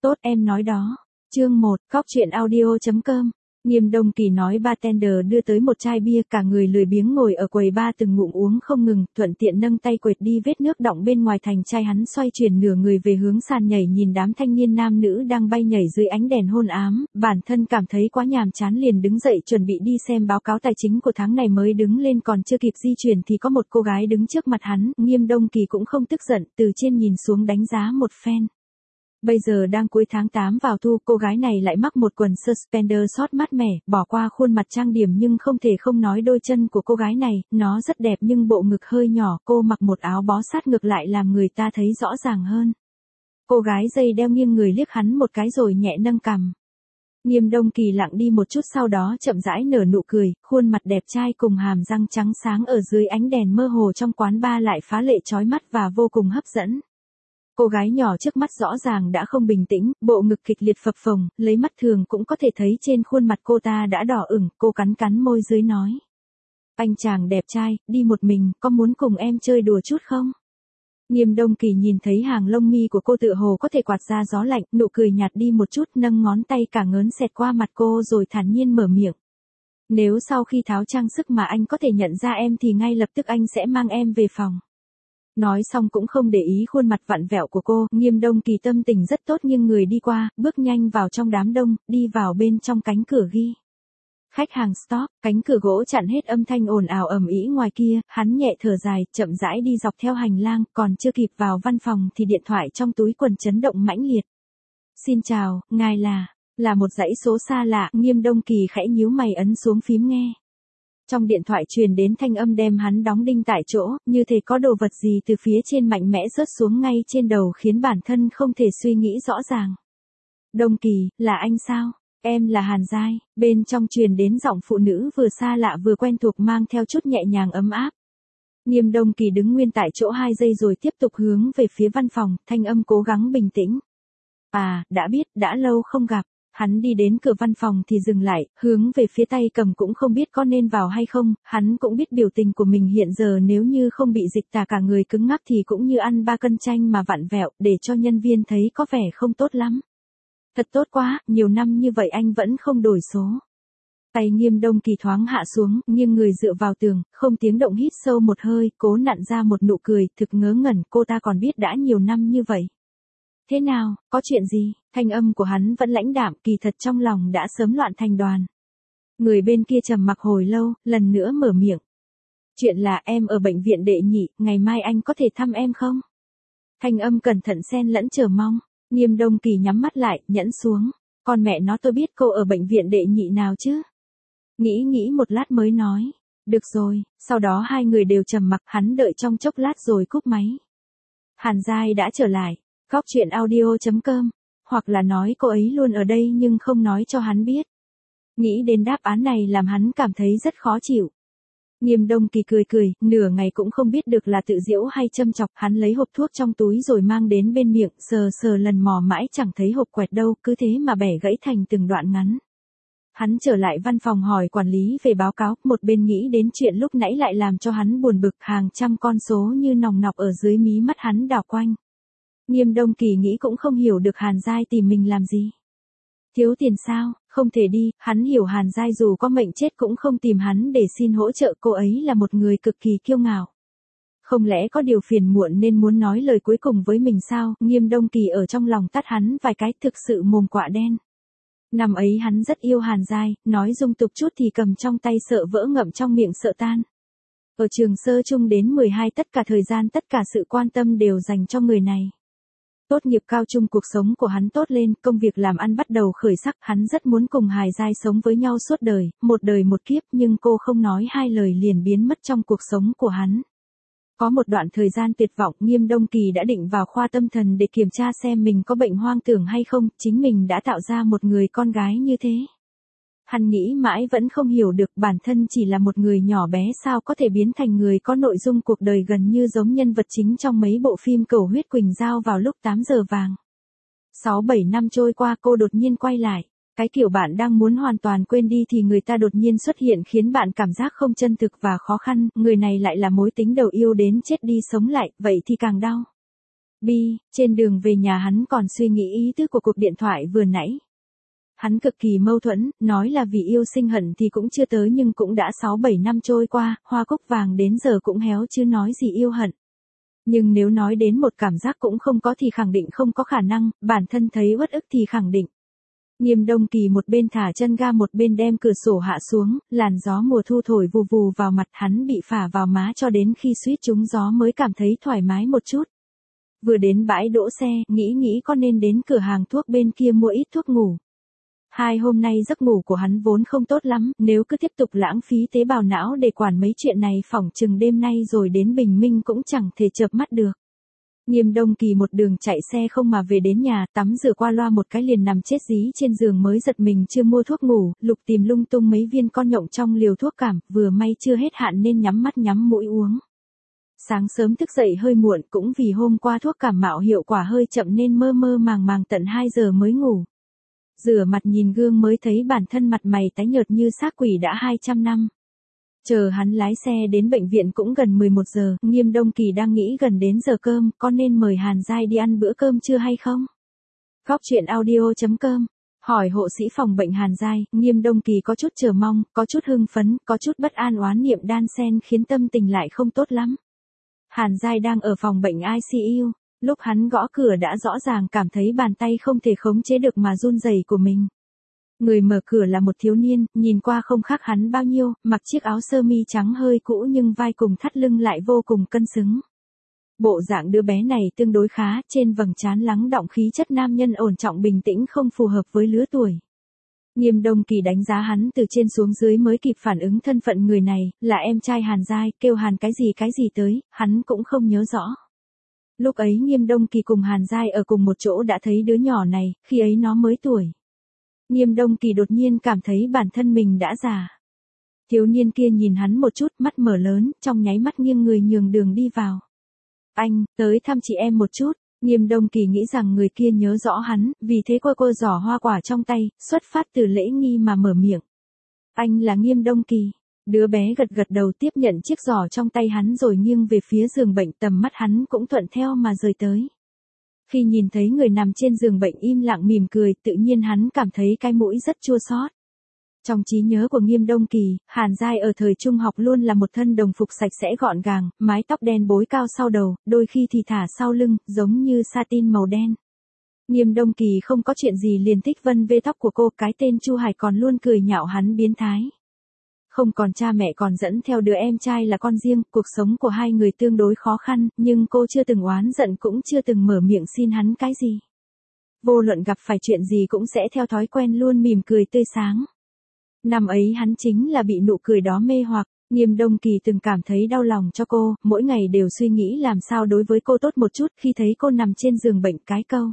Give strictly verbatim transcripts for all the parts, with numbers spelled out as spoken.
Tốt em nói đó. Chương một, cóc truyện audio chấm com. Nghiêm Đông Kỳ nói bartender đưa tới một chai bia, cả người lười biếng ngồi ở quầy bar từng ngụm uống không ngừng, thuận tiện nâng tay quệt đi vết nước đọng bên ngoài thành chai. Hắn xoay chuyển nửa người về hướng sàn nhảy, nhìn đám thanh niên nam nữ đang bay nhảy dưới ánh đèn hôn ám, bản thân cảm thấy quá nhàm chán liền đứng dậy chuẩn bị đi xem báo cáo tài chính của tháng này. Mới đứng lên còn chưa kịp di chuyển thì có một cô gái đứng trước mặt hắn. Nghiêm Đông Kỳ cũng không tức giận, từ trên nhìn xuống đánh giá một phen. Bây giờ đang cuối tháng tám vào thu, cô gái này lại mắc một quần suspender short mát mẻ, bỏ qua khuôn mặt trang điểm nhưng không thể không nói đôi chân của cô gái này, nó rất đẹp nhưng bộ ngực hơi nhỏ, cô mặc một áo bó sát ngực lại làm người ta thấy rõ ràng hơn. Cô gái dây đeo nghiêng người liếc hắn một cái rồi nhẹ nâng cằm. Nghiêm Đông Kỳ lặng đi một chút, sau đó chậm rãi nở nụ cười, khuôn mặt đẹp trai cùng hàm răng trắng sáng ở dưới ánh đèn mơ hồ trong quán bar lại phá lệ chói mắt và vô cùng hấp dẫn. Cô gái nhỏ trước mắt rõ ràng đã không bình tĩnh, bộ ngực kịch liệt phập phồng, lấy mắt thường cũng có thể thấy trên khuôn mặt cô ta đã đỏ ửng. Cô cắn cắn môi dưới nói: Anh chàng đẹp trai, đi một mình, có muốn cùng em chơi đùa chút không? Nghiêm Đông Kỳ nhìn thấy hàng lông mi của cô tựa hồ có thể quạt ra gió lạnh, nụ cười nhạt đi một chút, nâng ngón tay cả ngớn xẹt qua mặt cô rồi thản nhiên mở miệng: Nếu sau khi tháo trang sức mà anh có thể nhận ra em thì ngay lập tức anh sẽ mang em về phòng. Nói xong cũng không để ý khuôn mặt vặn vẹo của cô, Nghiêm Đông Kỳ tâm tình rất tốt nhưng người đi qua, bước nhanh vào trong đám đông, đi vào bên trong cánh cửa ghi khách hàng stop, cánh cửa gỗ chặn hết âm thanh ồn ào ầm ĩ ngoài kia. Hắn nhẹ thở dài, chậm rãi đi dọc theo hành lang, còn chưa kịp vào văn phòng thì điện thoại trong túi quần chấn động mãnh liệt. Xin chào, ngài là, là một dãy số xa lạ. Nghiêm Đông Kỳ khẽ nhíu mày ấn xuống phím nghe. Trong điện thoại truyền đến thanh âm đem hắn đóng đinh tại chỗ, như thể có đồ vật gì từ phía trên mạnh mẽ rớt xuống ngay trên đầu khiến bản thân không thể suy nghĩ rõ ràng. Đông Kỳ, là anh sao? Em là Hàn Giai. Bên trong truyền đến giọng phụ nữ vừa xa lạ vừa quen thuộc mang theo chút nhẹ nhàng ấm áp. Nghiêm Đông Kỳ đứng nguyên tại chỗ hai giây rồi tiếp tục hướng về phía văn phòng, thanh âm cố gắng bình tĩnh. À, đã biết, đã lâu không gặp. Hắn đi đến cửa văn phòng thì dừng lại, hướng về phía tay cầm cũng không biết có nên vào hay không. Hắn cũng biết biểu tình của mình hiện giờ nếu như không bị dịch tả cả người cứng ngắc thì cũng như ăn ba cân chanh mà vặn vẹo, để cho nhân viên thấy có vẻ không tốt lắm. Thật tốt quá, nhiều năm như vậy anh vẫn không đổi số. Tay Nghiêm Đông Kỳ thoáng hạ xuống, nghiêng người dựa vào tường, không tiếng động hít sâu một hơi, cố nặn ra một nụ cười, thực ngớ ngẩn, cô ta còn biết đã nhiều năm như vậy. Thế nào, có chuyện gì? Thanh âm của hắn vẫn lãnh đạm, kỳ thật trong lòng đã sớm loạn thành đoàn. Người bên kia trầm mặc hồi lâu, lần nữa mở miệng. Chuyện là em ở bệnh viện đệ nhị, ngày mai anh có thể thăm em không? Thanh âm cẩn thận xen lẫn chờ mong. Nghiêm Đông Kỳ nhắm mắt lại, nhẫn xuống. Con mẹ nó, tôi biết cô ở bệnh viện đệ nhị nào chứ? Nghĩ nghĩ một lát mới nói. Được rồi. Sau đó hai người đều trầm mặc, hắn đợi trong chốc lát rồi cúp máy. Hàn Giai đã trở lại. Cóc truyện audio chấm com. Hoặc là nói cô ấy luôn ở đây nhưng không nói cho hắn biết. Nghĩ đến đáp án này làm hắn cảm thấy rất khó chịu. Nghiêm Đông Kỳ cười cười, nửa ngày cũng không biết được là tự giễu hay châm chọc. Hắn lấy hộp thuốc trong túi rồi mang đến bên miệng, sờ sờ lần mò mãi chẳng thấy hộp quẹt đâu, cứ thế mà bẻ gãy thành từng đoạn ngắn. Hắn trở lại văn phòng hỏi quản lý về báo cáo, một bên nghĩ đến chuyện lúc nãy lại làm cho hắn buồn bực, hàng trăm con số như nòng nọc ở dưới mí mắt hắn đảo quanh. Nghiêm Đông Kỳ nghĩ cũng không hiểu được Hàn Giai tìm mình làm gì. Thiếu tiền sao? Không thể đi. Hắn hiểu Hàn Giai dù có mệnh chết cũng không tìm hắn để xin hỗ trợ, cô ấy là một người cực kỳ kiêu ngạo. Không lẽ có điều phiền muộn nên muốn nói lời cuối cùng với mình sao? Nghiêm Đông Kỳ ở trong lòng tát hắn vài cái, thực sự mồm quạ đen. Năm ấy hắn rất yêu Hàn Giai, nói dung tục chút thì cầm trong tay sợ vỡ ngậm trong miệng sợ tan. Ở trường sơ trung đến mười hai tất cả thời gian tất cả sự quan tâm đều dành cho người này. Tốt nghiệp cao trung cuộc sống của hắn tốt lên, công việc làm ăn bắt đầu khởi sắc, hắn rất muốn cùng Hàn Giai sống với nhau suốt đời, một đời một kiếp, nhưng cô không nói hai lời liền biến mất trong cuộc sống của hắn. Có một đoạn thời gian tuyệt vọng, Nghiêm Đông Kỳ đã định vào khoa tâm thần để kiểm tra xem mình có bệnh hoang tưởng hay không, chính mình đã tạo ra một người con gái như thế. Hắn nghĩ mãi vẫn không hiểu được bản thân chỉ là một người nhỏ bé sao có thể biến thành người có nội dung cuộc đời gần như giống nhân vật chính trong mấy bộ phim Cầu huyết Quỳnh Giao vào lúc tám giờ vàng. sáu bảy năm trôi qua cô đột nhiên quay lại. Cái kiểu bạn đang muốn hoàn toàn quên đi thì người ta đột nhiên xuất hiện khiến bạn cảm giác không chân thực và khó khăn, người này lại là mối tính đầu yêu đến chết đi sống lại, vậy thì càng đau. Bi, trên đường về nhà hắn còn suy nghĩ ý tứ của cuộc điện thoại vừa nãy. Hắn cực kỳ mâu thuẫn, nói là vì yêu sinh hận thì cũng chưa tới nhưng cũng đã sáu bảy năm trôi qua, hoa cúc vàng đến giờ cũng héo chứ nói gì yêu hận. Nhưng nếu nói đến một cảm giác cũng không có thì khẳng định không có khả năng, bản thân thấy uất ức thì khẳng định. Nghiêm Đông Kỳ một bên thả chân ga một bên đem cửa sổ hạ xuống, làn gió mùa thu thổi vù vù vào mặt hắn bị phả vào má cho đến khi suýt trúng gió mới cảm thấy thoải mái một chút. Vừa đến bãi đỗ xe, nghĩ nghĩ có nên đến cửa hàng thuốc bên kia mua ít thuốc ngủ. Hai hôm nay giấc ngủ của hắn vốn không tốt lắm, nếu cứ tiếp tục lãng phí tế bào não để quản mấy chuyện này phỏng chừng đêm nay rồi đến bình minh cũng chẳng thể chợp mắt được. Nghiêm Đông Kỳ một đường chạy xe không mà về đến nhà, tắm rửa qua loa một cái liền nằm chết dí trên giường mới giật mình chưa mua thuốc ngủ, lục tìm lung tung mấy viên con nhộng trong liều thuốc cảm, vừa may chưa hết hạn nên nhắm mắt nhắm mũi uống. Sáng sớm thức dậy hơi muộn cũng vì hôm qua thuốc cảm mạo hiệu quả hơi chậm nên mơ mơ màng màng tận hai giờ mới ngủ. Rửa mặt nhìn gương mới thấy bản thân mặt mày tái nhợt như xác quỷ đã hai trăm năm. Chờ hắn lái xe đến bệnh viện cũng gần mười một giờ, Nghiêm Đông Kỳ đang nghĩ gần đến giờ cơm, có nên mời Hàn Giai đi ăn bữa cơm trưa hay không? Góc truyện audio chấm com hỏi hộ sĩ phòng bệnh Hàn Giai, Nghiêm Đông Kỳ có chút chờ mong, có chút hưng phấn, có chút bất an oán niệm đan xen khiến tâm tình lại không tốt lắm. Hàn Giai đang ở phòng bệnh i xê u, lúc hắn gõ cửa đã rõ ràng cảm thấy bàn tay không thể khống chế được mà run rẩy của mình. Người mở cửa là một thiếu niên, nhìn qua không khác hắn bao nhiêu, mặc chiếc áo sơ mi trắng hơi cũ nhưng vai cùng thắt lưng lại vô cùng cân xứng. Bộ dạng đứa bé này tương đối khá, trên vầng trán lắng đọng khí chất nam nhân ổn trọng bình tĩnh không phù hợp với lứa tuổi. Nghiêm Đông Kỳ đánh giá hắn từ trên xuống dưới mới kịp phản ứng thân phận người này, là em trai Hàn Giai, kêu Hàn cái gì cái gì tới, hắn cũng không nhớ rõ. Lúc ấy Nghiêm Đông Kỳ cùng Hàn Giai ở cùng một chỗ đã thấy đứa nhỏ này, khi ấy nó mới tuổi. Nghiêm Đông Kỳ đột nhiên cảm thấy bản thân mình đã già. Thiếu niên kia nhìn hắn một chút, mắt mở lớn, trong nháy mắt nghiêng người nhường đường đi vào. Anh, tới thăm chị em một chút. Nghiêm Đông Kỳ nghĩ rằng người kia nhớ rõ hắn, vì thế cô cô giỏ hoa quả trong tay, xuất phát từ lễ nghi mà mở miệng. Anh là Nghiêm Đông Kỳ. Đứa bé gật gật đầu tiếp nhận chiếc giỏ trong tay hắn rồi nghiêng về phía giường bệnh, tầm mắt hắn cũng thuận theo mà rời tới. Khi nhìn thấy người nằm trên giường bệnh im lặng mỉm cười, tự nhiên hắn cảm thấy cái mũi rất chua xót. Trong trí nhớ của Nghiêm Đông Kỳ, Hàn Giai ở thời trung học luôn là một thân đồng phục sạch sẽ gọn gàng, mái tóc đen bối cao sau đầu, đôi khi thì thả sau lưng, giống như satin màu đen. Nghiêm Đông Kỳ không có chuyện gì liền thích vân vê tóc của cô, cái tên Chu Hải còn luôn cười nhạo hắn biến thái. Không còn cha mẹ còn dẫn theo đứa em trai là con riêng, cuộc sống của hai người tương đối khó khăn, nhưng cô chưa từng oán giận cũng chưa từng mở miệng xin hắn cái gì. Vô luận gặp phải chuyện gì cũng sẽ theo thói quen luôn mỉm cười tươi sáng. Năm ấy hắn chính là bị nụ cười đó mê hoặc, Nghiêm Đông Kỳ từng cảm thấy đau lòng cho cô, mỗi ngày đều suy nghĩ làm sao đối với cô tốt một chút khi thấy cô nằm trên giường bệnh cái câu.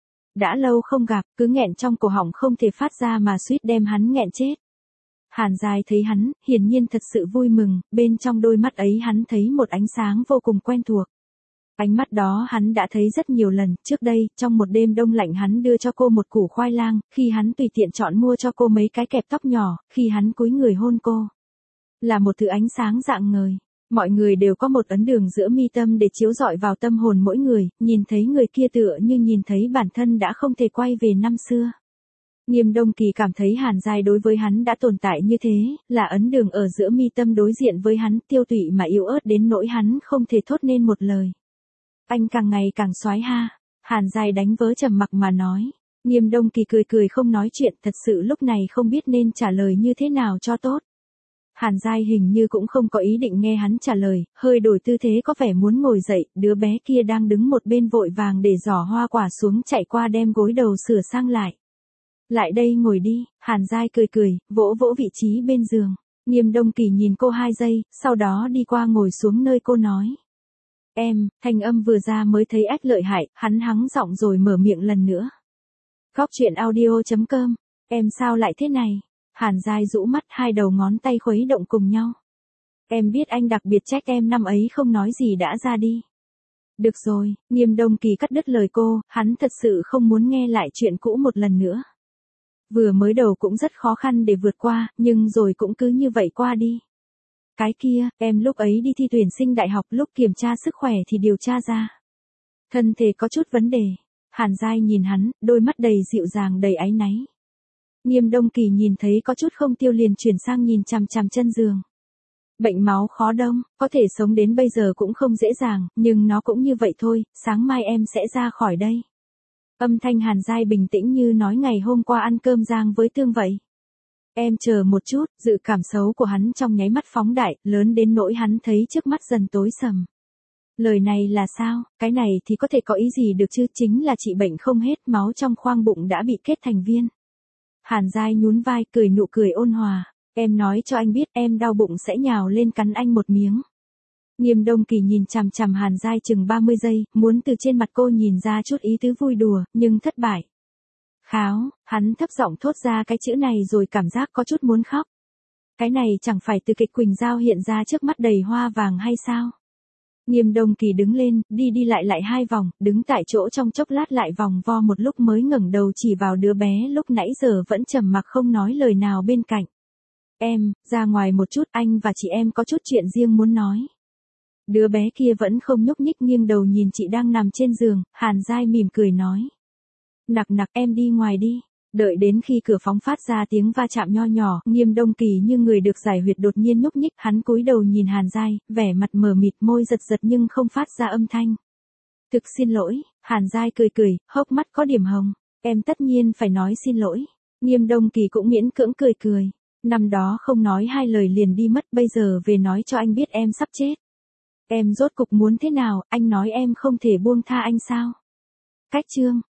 Đã lâu không gặp, cứ nghẹn trong cổ họng không thể phát ra mà suýt đem hắn nghẹn chết. Hàn Giai thấy hắn, hiển nhiên thật sự vui mừng, bên trong đôi mắt ấy hắn thấy một ánh sáng vô cùng quen thuộc. Ánh mắt đó hắn đã thấy rất nhiều lần, trước đây, trong một đêm đông lạnh hắn đưa cho cô một củ khoai lang, khi hắn tùy tiện chọn mua cho cô mấy cái kẹp tóc nhỏ, khi hắn cúi người hôn cô. Là một thứ ánh sáng rạng ngời. Mọi người đều có một ấn đường giữa mi tâm để chiếu rọi vào tâm hồn mỗi người, nhìn thấy người kia tựa như nhìn thấy bản thân đã không thể quay về năm xưa. Nghiêm Đông Kỳ cảm thấy Hàn Giai đối với hắn đã tồn tại như thế, là ấn đường ở giữa mi tâm đối diện với hắn, tiêu tụy mà yếu ớt đến nỗi hắn không thể thốt nên một lời. Anh càng ngày càng soái ha. Hàn Giai đánh vỡ trầm mặc mà nói. Nghiêm Đông Kỳ cười cười không nói chuyện, thật sự lúc này không biết nên trả lời như thế nào cho tốt. Hàn Giai hình như cũng không có ý định nghe hắn trả lời, hơi đổi tư thế có vẻ muốn ngồi dậy, đứa bé kia đang đứng một bên vội vàng để giỏ hoa quả xuống chạy qua đem gối đầu sửa sang lại. Lại đây ngồi đi, Hàn Giai cười cười, vỗ vỗ vị trí bên giường. Nghiêm Đông Kỳ nhìn cô hai giây, sau đó đi qua ngồi xuống nơi cô nói. Em, thanh âm vừa ra mới thấy ách lợi hại, hắn hắng giọng rồi mở miệng lần nữa. Góc truyện audio chấm com, em sao lại thế này? Hàn Giai rũ mắt, hai đầu ngón tay khuấy động cùng nhau. Em biết anh đặc biệt trách em năm ấy không nói gì đã ra đi. Được rồi, Nghiêm Đông Kỳ cắt đứt lời cô, hắn thật sự không muốn nghe lại chuyện cũ một lần nữa. Vừa mới đầu cũng rất khó khăn để vượt qua, nhưng rồi cũng cứ như vậy qua đi. Cái kia, em lúc ấy đi thi tuyển sinh đại học, lúc kiểm tra sức khỏe thì điều tra ra. Thân thể có chút vấn đề. Hàn Giai nhìn hắn, đôi mắt đầy dịu dàng đầy áy náy. Nghiêm Đông Kỳ nhìn thấy có chút không tiêu liền chuyển sang nhìn chằm chằm chân giường. Bệnh máu khó đông, có thể sống đến bây giờ cũng không dễ dàng, nhưng nó cũng như vậy thôi, sáng mai em sẽ ra khỏi đây. Âm thanh Hàn Giai bình tĩnh như nói ngày hôm qua ăn cơm rang với tương vậy. Em chờ một chút, dự cảm xấu của hắn trong nháy mắt phóng đại, lớn đến nỗi hắn thấy trước mắt dần tối sầm. Lời này là sao, cái này thì có thể có ý gì được chứ, chính là trị bệnh không hết, máu trong khoang bụng đã bị kết thành viên. Hàn Giai nhún vai cười nụ cười ôn hòa, em nói cho anh biết em đau bụng sẽ nhào lên cắn anh một miếng. Nghiêm Đông Kỳ nhìn chằm chằm Hàn Giai chừng ba mươi giây, muốn từ trên mặt cô nhìn ra chút ý tứ vui đùa, nhưng thất bại. Kháo, hắn thấp giọng thốt ra cái chữ này rồi cảm giác có chút muốn khóc. Cái này chẳng phải từ kịch Quỳnh Giao hiện ra trước mắt đầy hoa vàng hay sao? Nghiêm Đông Kỳ đứng lên, đi đi lại lại hai vòng, đứng tại chỗ trong chốc lát lại vòng vo một lúc mới ngẩng đầu chỉ vào đứa bé lúc nãy giờ vẫn trầm mặc không nói lời nào bên cạnh. Em, ra ngoài một chút, anh và chị em có chút chuyện riêng muốn nói. Đứa bé kia vẫn không nhúc nhích nghiêng đầu nhìn chị đang nằm trên giường, Hàn Giai mỉm cười nói. Nặc nặc em đi ngoài đi. Đợi đến khi cửa phóng phát ra tiếng va chạm nho nhỏ, Nghiêm Đông Kỳ như người được giải huyệt đột nhiên nhúc nhích, hắn cúi đầu nhìn Hàn Giai, vẻ mặt mờ mịt môi giật giật nhưng không phát ra âm thanh. Thực xin lỗi, Hàn Giai cười cười, hốc mắt có điểm hồng, em tất nhiên phải nói xin lỗi. Nghiêm Đông Kỳ cũng miễn cưỡng cười cười, năm đó không nói hai lời liền đi mất, bây giờ về nói cho anh biết em sắp chết. Em rốt cục muốn thế nào, anh nói em không thể buông tha anh sao? Cách chương